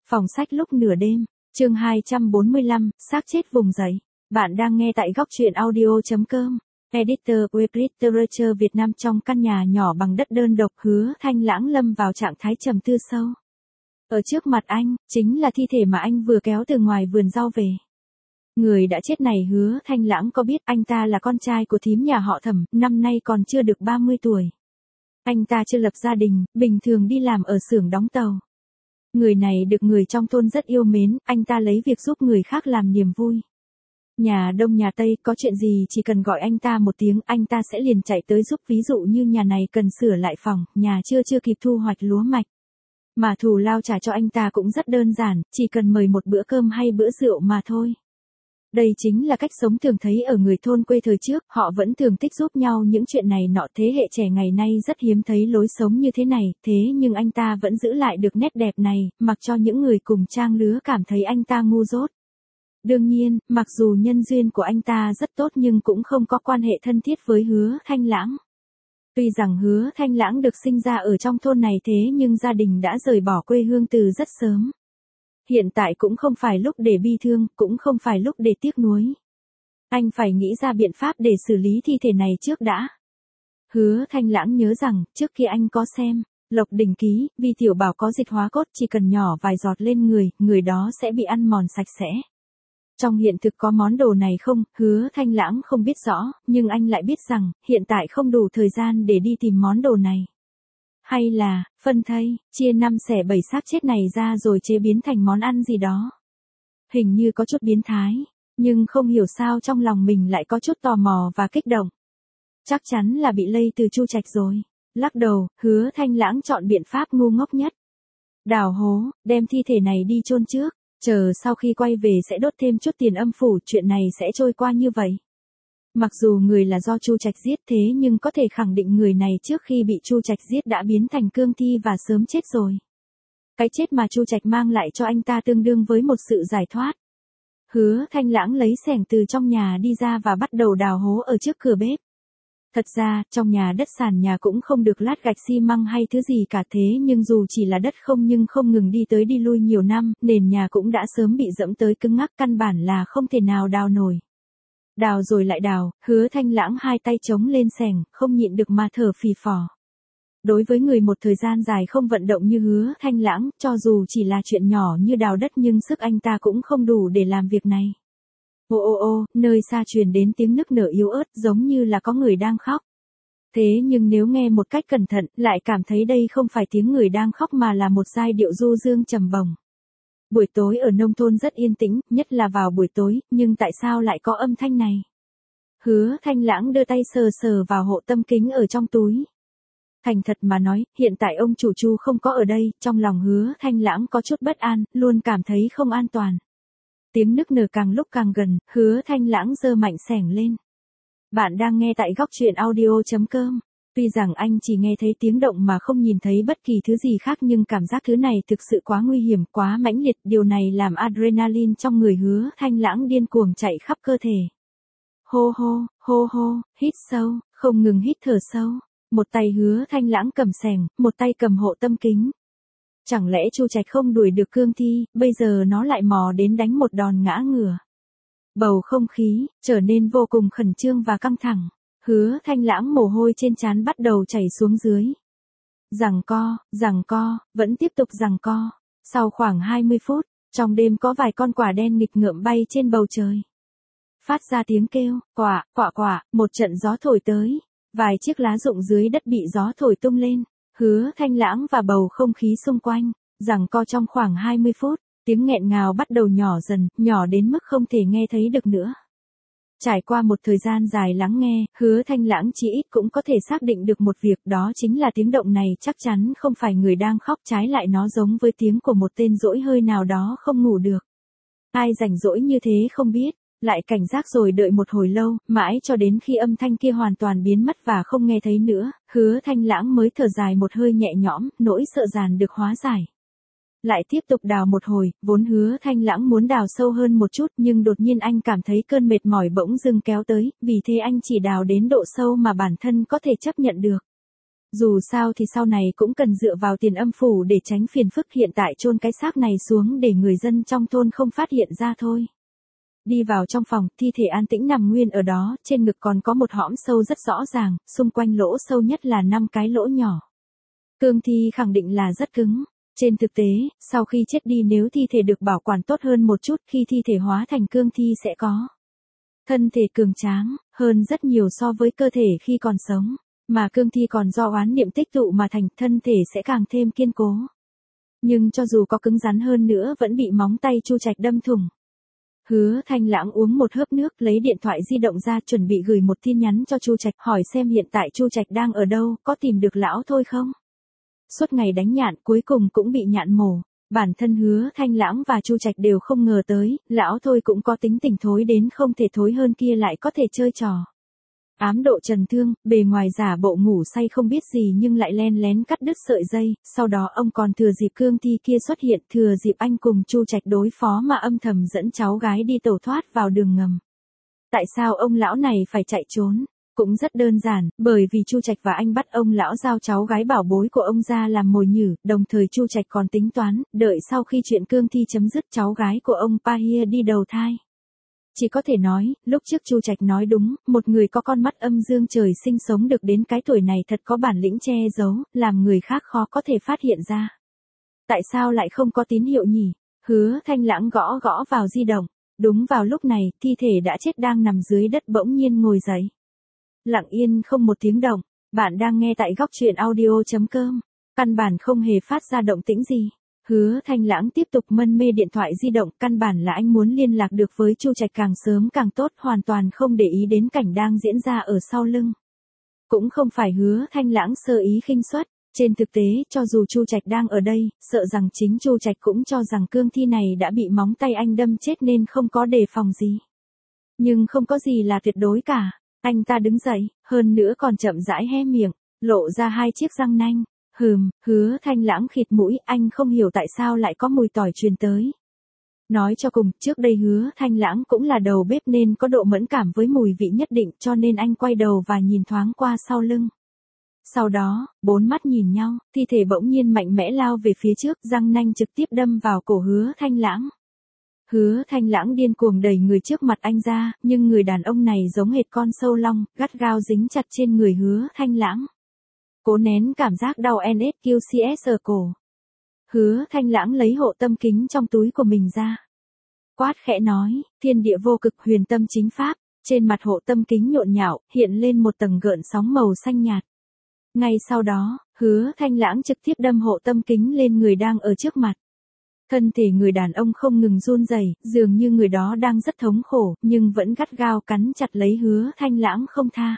Phòng sách lúc nửa đêm, chương 245, xác chết vùng dậy. Bạn đang nghe tại góc truyện audio.com. Editor Web Literature Việt Nam. Trong căn nhà nhỏ bằng đất đơn độc, Hứa Thanh Lãng lâm vào trạng thái trầm tư sâu. Ở trước mặt anh, chính là thi thể mà anh vừa kéo từ ngoài vườn rau về. Người đã chết này Hứa Thanh Lãng có biết anh ta là con trai của thím nhà họ Thẩm, năm nay còn chưa được 30 tuổi. Anh ta chưa lập gia đình, bình thường đi làm ở xưởng đóng tàu. Người này được người trong thôn rất yêu mến, anh ta lấy việc giúp người khác làm niềm vui. Nhà Đông nhà Tây có chuyện gì chỉ cần gọi anh ta một tiếng, anh ta sẽ liền chạy tới giúp. Ví dụ như nhà này cần sửa lại phòng, nhà chưa kịp thu hoạch lúa mạch. Mà thù lao trả cho anh ta cũng rất đơn giản, chỉ cần mời một bữa cơm hay bữa rượu mà thôi. Đây chính là cách sống thường thấy ở người thôn quê thời trước, họ vẫn thường thích giúp nhau những chuyện này nọ. Thế hệ trẻ ngày nay rất hiếm thấy lối sống như thế này, thế nhưng anh ta vẫn giữ lại được nét đẹp này, mặc cho những người cùng trang lứa cảm thấy anh ta ngu dốt. Đương nhiên, mặc dù nhân duyên của anh ta rất tốt nhưng cũng không có quan hệ thân thiết với Hứa Thanh Lãng. Tuy rằng Hứa Thanh Lãng được sinh ra ở trong thôn này thế nhưng gia đình đã rời bỏ quê hương từ rất sớm. Hiện tại cũng không phải lúc để bi thương, cũng không phải lúc để tiếc nuối. Anh phải nghĩ ra biện pháp để xử lý thi thể này trước đã. Hứa Thanh Lãng nhớ rằng, trước khi anh có xem Lộc Đỉnh Ký, Vi Tiểu Bảo có dịch hóa cốt, chỉ cần nhỏ vài giọt lên người, người đó sẽ bị ăn mòn sạch sẽ. Trong hiện thực có món đồ này không, Hứa Thanh Lãng không biết rõ, nhưng anh lại biết rằng, hiện tại không đủ thời gian để đi tìm món đồ này. Hay là, phân thây, chia 5 xẻ 7 xác chết này ra rồi chế biến thành món ăn gì đó. Hình như có chút biến thái, nhưng không hiểu sao trong lòng mình lại có chút tò mò và kích động. Chắc chắn là bị lây từ Chu Trạch rồi. Lắc đầu, Hứa Thanh Lãng chọn biện pháp ngu ngốc nhất. Đào hố, đem thi thể này đi chôn trước, chờ sau khi quay về sẽ đốt thêm chút tiền âm phủ, chuyện này sẽ trôi qua như vậy. Mặc dù người là do Chu Trạch giết thế nhưng có thể khẳng định người này trước khi bị Chu Trạch giết đã biến thành cương thi và sớm chết rồi. Cái chết mà Chu Trạch mang lại cho anh ta tương đương với một sự giải thoát. Hứa Thanh Lãng lấy xẻng từ trong nhà đi ra và bắt đầu đào hố ở trước cửa bếp. Thật ra, trong nhà đất sàn nhà cũng không được lát gạch xi măng hay thứ gì cả, thế nhưng dù chỉ là đất không nhưng không ngừng đi tới đi lui nhiều năm, nền nhà cũng đã sớm bị dẫm tới cứng ngắc, căn bản là không thể nào đào nổi. Đào rồi lại đào, Hứa Thanh Lãng hai tay chống lên xẻng, không nhịn được mà thở phì phò. Đối với người một thời gian dài không vận động như Hứa Thanh Lãng, cho dù chỉ là chuyện nhỏ như đào đất nhưng sức anh ta cũng không đủ để làm việc này. Ô, nơi xa truyền đến tiếng nức nở yếu ớt giống như là có người đang khóc. Thế nhưng nếu nghe một cách cẩn thận, lại cảm thấy đây không phải tiếng người đang khóc mà là một giai điệu du dương trầm bổng. Buổi tối ở nông thôn rất yên tĩnh, nhất là vào buổi tối, nhưng tại sao lại có âm thanh này? Hứa Thanh Lãng đưa tay sờ vào hộ tâm kính ở trong túi. Thành thật mà nói, hiện tại ông chủ Chu không có ở đây, trong lòng Hứa Thanh Lãng có chút bất an, luôn cảm thấy không an toàn. Tiếng nức nở càng lúc càng gần, Hứa Thanh Lãng giơ mạnh xẻng lên. Bạn đang nghe tại góc truyện audio.com. Tuy rằng anh chỉ nghe thấy tiếng động mà không nhìn thấy bất kỳ thứ gì khác nhưng cảm giác thứ này thực sự quá nguy hiểm, quá mãnh liệt, điều này làm adrenaline trong người Hứa Thanh Lãng điên cuồng chạy khắp cơ thể. Hô hô, hít sâu, không ngừng hít thở sâu. Một tay Hứa Thanh Lãng cầm xẻng, một tay cầm hộ tâm kính. Chẳng lẽ Chu Trạch không đuổi được cương thi, bây giờ nó lại mò đến đánh một đòn ngã ngửa. Bầu không khí trở nên vô cùng khẩn trương và căng thẳng. Hứa Thanh Lãng mồ hôi trên trán bắt đầu chảy xuống dưới. Giằng co, vẫn tiếp tục giằng co. Sau khoảng 20 phút, trong đêm có vài con quả đen nghịch ngợm bay trên bầu trời. Phát ra tiếng kêu, quạ, một trận gió thổi tới. Vài chiếc lá rụng dưới đất bị gió thổi tung lên. Hứa Thanh Lãng và bầu không khí xung quanh, giằng co trong khoảng 20 phút, tiếng nghẹn ngào bắt đầu nhỏ dần, nhỏ đến mức không thể nghe thấy được nữa. Trải qua một thời gian dài lắng nghe, Hứa Thanh Lãng chí ít cũng có thể xác định được một việc, đó chính là tiếng động này chắc chắn không phải người đang khóc, trái lại nó giống với tiếng của một tên dỗi hơi nào đó không ngủ được. Ai rảnh rỗi như thế không biết, lại cảnh giác rồi đợi một hồi lâu, mãi cho đến khi âm thanh kia hoàn toàn biến mất và không nghe thấy nữa, Hứa Thanh Lãng mới thở dài một hơi nhẹ nhõm, nỗi sợ dàn được hóa giải. Lại tiếp tục đào một hồi, vốn Hứa Thanh Lãng muốn đào sâu hơn một chút nhưng đột nhiên anh cảm thấy cơn mệt mỏi bỗng dưng kéo tới, vì thế anh chỉ đào đến độ sâu mà bản thân có thể chấp nhận được. Dù sao thì sau này cũng cần dựa vào tiền âm phủ để tránh phiền phức, hiện tại chôn cái xác này xuống để người dân trong thôn không phát hiện ra thôi. Đi vào trong phòng, thi thể an tĩnh nằm nguyên ở đó, trên ngực còn có một hõm sâu rất rõ ràng, xung quanh lỗ sâu nhất là 5 cái lỗ nhỏ. Cương thi khẳng định là rất cứng. Trên thực tế, sau khi chết đi nếu thi thể được bảo quản tốt hơn một chút, khi thi thể hóa thành cương thi sẽ có thân thể cường tráng hơn rất nhiều so với cơ thể khi còn sống, mà cương thi còn do oán niệm tích tụ mà thành, thân thể sẽ càng thêm kiên cố. Nhưng cho dù có cứng rắn hơn nữa vẫn bị móng tay Chu Trạch đâm thủng. Hứa Thanh Lãng uống một hớp nước, lấy điện thoại di động ra chuẩn bị gửi một tin nhắn cho Chu Trạch, hỏi xem hiện tại Chu Trạch đang ở đâu, có tìm được lão thôi không? Suốt ngày đánh nhạn cuối cùng cũng bị nhạn mổ. Bản thân Hứa Thanh Lãng và Chu Trạch đều không ngờ tới, lão thôi cũng có tính tình thối đến không thể thối hơn kia lại có thể chơi trò. Ám độ trần thương, bề ngoài giả bộ ngủ say không biết gì nhưng lại len lén cắt đứt sợi dây, sau đó ông còn thừa dịp cương thi kia xuất hiện, thừa dịp anh cùng Chu Trạch đối phó mà âm thầm dẫn cháu gái đi tẩu thoát vào đường ngầm. Tại sao ông lão này phải chạy trốn? Cũng rất đơn giản, bởi vì Chu Trạch và anh bắt ông lão giao cháu gái bảo bối của ông ra làm mồi nhử, đồng thời Chu Trạch còn tính toán, đợi sau khi chuyện cương thi chấm dứt cháu gái của ông Pahia đi đầu thai. Chỉ có thể nói, lúc trước Chu Trạch nói đúng, một người có con mắt âm dương trời sinh sống được đến cái tuổi này thật có bản lĩnh che giấu, làm người khác khó có thể phát hiện ra. Tại sao lại không có tín hiệu nhỉ? Hứa Thanh Lãng gõ gõ vào di động. Đúng vào lúc này, thi thể đã chết đang nằm dưới đất bỗng nhiên ngồi dậy. Lặng yên không một tiếng động, bạn đang nghe tại góc truyện audio.com, căn bản không hề phát ra động tĩnh gì. Hứa Thanh Lãng tiếp tục mân mê điện thoại di động, căn bản là anh muốn liên lạc được với Chu Trạch càng sớm càng tốt, hoàn toàn không để ý đến cảnh đang diễn ra ở sau lưng. Cũng không phải Hứa Thanh Lãng sơ ý khinh suất, trên thực tế, cho dù Chu Trạch đang ở đây, sợ rằng chính Chu Trạch cũng cho rằng cương thi này đã bị móng tay anh đâm chết nên không có đề phòng gì. Nhưng không có gì là tuyệt đối cả. Anh ta đứng dậy, hơn nữa còn chậm rãi hé miệng, lộ ra 2 chiếc răng nanh. Hứa Thanh Lãng khịt mũi, anh không hiểu tại sao lại có mùi tỏi truyền tới. Nói cho cùng, trước đây Hứa Thanh Lãng cũng là đầu bếp nên có độ mẫn cảm với mùi vị nhất định, cho nên anh quay đầu và nhìn thoáng qua sau lưng. Sau đó, 4 mắt nhìn nhau, thi thể bỗng nhiên mạnh mẽ lao về phía trước, răng nanh trực tiếp đâm vào cổ Hứa Thanh Lãng. Hứa Thanh Lãng điên cuồng đẩy người trước mặt anh ra, nhưng người đàn ông này giống hệt con sâu long, gắt gao dính chặt trên người Hứa Thanh Lãng. Cố nén cảm giác đau NSQCS ở cổ. Hứa Thanh Lãng lấy hộ tâm kính trong túi của mình ra. Quát khẽ nói, thiên địa vô cực huyền tâm chính pháp, trên mặt hộ tâm kính nhộn nhạo, hiện lên một tầng gợn sóng màu xanh nhạt. Ngay sau đó, Hứa Thanh Lãng trực tiếp đâm hộ tâm kính lên người đang ở trước mặt. Thân thể người đàn ông không ngừng run rẩy, dường như người đó đang rất thống khổ, nhưng vẫn gắt gao cắn chặt lấy Hứa Thanh Lãng không tha.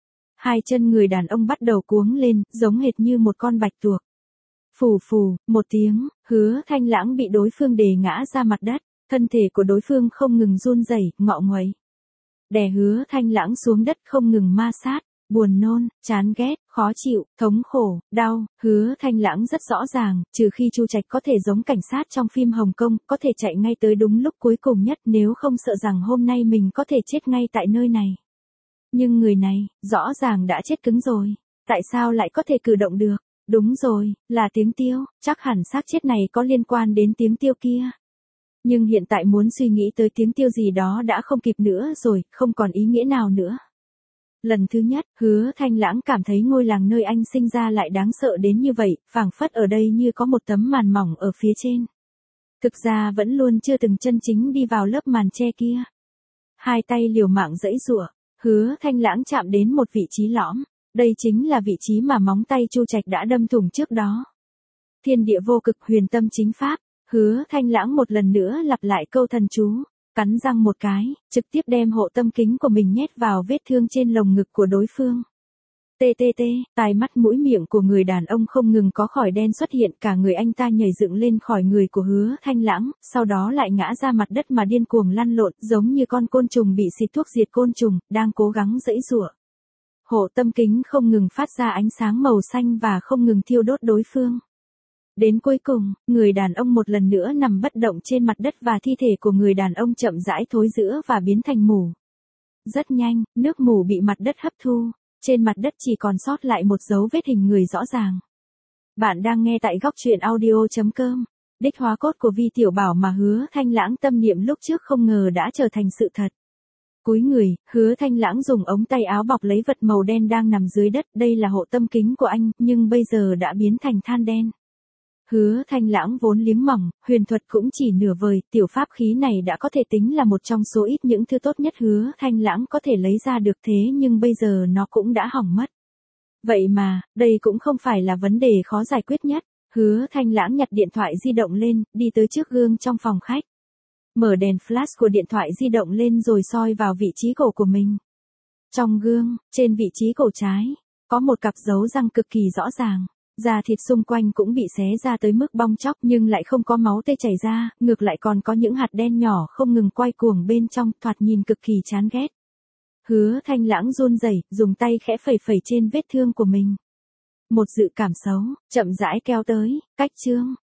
2 chân người đàn ông bắt đầu cuống lên, giống hệt như một con bạch tuộc. Phù phù, một tiếng, Hứa Thanh Lãng bị đối phương đè ngã ra mặt đất, thân thể của đối phương không ngừng run rẩy, ngọ nguậy. Đè Hứa Thanh Lãng xuống đất không ngừng ma sát, buồn nôn, chán ghét, khó chịu, thống khổ, đau. Hứa Thanh Lãng rất rõ ràng, trừ khi Chu Trạch có thể giống cảnh sát trong phim Hồng Kông, có thể chạy ngay tới đúng lúc cuối cùng nhất, nếu không sợ rằng hôm nay mình có thể chết ngay tại nơi này. Nhưng người này, rõ ràng đã chết cứng rồi, tại sao lại có thể cử động được? Đúng rồi, là tiếng tiêu, chắc hẳn xác chết này có liên quan đến tiếng tiêu kia. Nhưng hiện tại muốn suy nghĩ tới tiếng tiêu gì đó đã không kịp nữa rồi, không còn ý nghĩa nào nữa. Lần thứ nhất, Hứa Thanh Lãng cảm thấy ngôi làng nơi anh sinh ra lại đáng sợ đến như vậy, phảng phất ở đây như có một tấm màn mỏng ở phía trên. Thực ra vẫn luôn chưa từng chân chính đi vào lớp màn che kia. 2 tay liều mạng giãy giụa, Hứa Thanh Lãng chạm đến một vị trí lõm, đây chính là vị trí mà móng tay Chu Trạch đã đâm thủng trước đó. Thiên địa vô cực huyền tâm chính pháp, Hứa Thanh Lãng một lần nữa lặp lại câu thần chú, cắn răng một cái, trực tiếp đem hộ tâm kính của mình nhét vào vết thương trên lồng ngực của đối phương. Tai mắt mũi miệng của người đàn ông không ngừng có khói đen xuất hiện, cả người anh ta nhảy dựng lên khỏi người của Hứa Thanh Lãng, sau đó lại ngã ra mặt đất mà điên cuồng lăn lộn, giống như con côn trùng bị xịt thuốc diệt côn trùng, đang cố gắng giãy giụa. Hộ tâm kính không ngừng phát ra ánh sáng màu xanh và không ngừng thiêu đốt đối phương. Đến cuối cùng, người đàn ông một lần nữa nằm bất động trên mặt đất và thi thể của người đàn ông chậm rãi thối rữa và biến thành mù. Rất nhanh, nước mù bị mặt đất hấp thu. Trên mặt đất chỉ còn sót lại một dấu vết hình người rõ ràng. Bạn đang nghe tại góc truyện audio.com. Đích hóa cốt của Vi Tiểu Bảo mà Hứa Thanh Lãng tâm niệm lúc trước không ngờ đã trở thành sự thật. Cúi người, Hứa Thanh Lãng dùng ống tay áo bọc lấy vật màu đen đang nằm dưới đất, đây là hộ tâm kính của anh, nhưng bây giờ đã biến thành than đen. Hứa Thanh Lãng vốn liếng mỏng, huyền thuật cũng chỉ nửa vời, tiểu pháp khí này đã có thể tính là một trong số ít những thứ tốt nhất Hứa Thanh Lãng có thể lấy ra được, thế nhưng bây giờ nó cũng đã hỏng mất. Vậy mà, đây cũng không phải là vấn đề khó giải quyết nhất. Hứa Thanh Lãng nhặt điện thoại di động lên, đi tới trước gương trong phòng khách. Mở đèn flash của điện thoại di động lên rồi soi vào vị trí cổ của mình. Trong gương, trên vị trí cổ trái, có một cặp dấu răng cực kỳ rõ ràng. Da thịt xung quanh cũng bị xé ra tới mức bong chóc nhưng lại không có máu tươi chảy ra, ngược lại còn có những hạt đen nhỏ không ngừng quay cuồng bên trong, thoạt nhìn cực kỳ chán ghét. Hứa Thanh Lãng run rẩy, dùng tay khẽ phẩy phẩy trên vết thương của mình. Một dự cảm xấu, chậm rãi kéo tới, cách chương.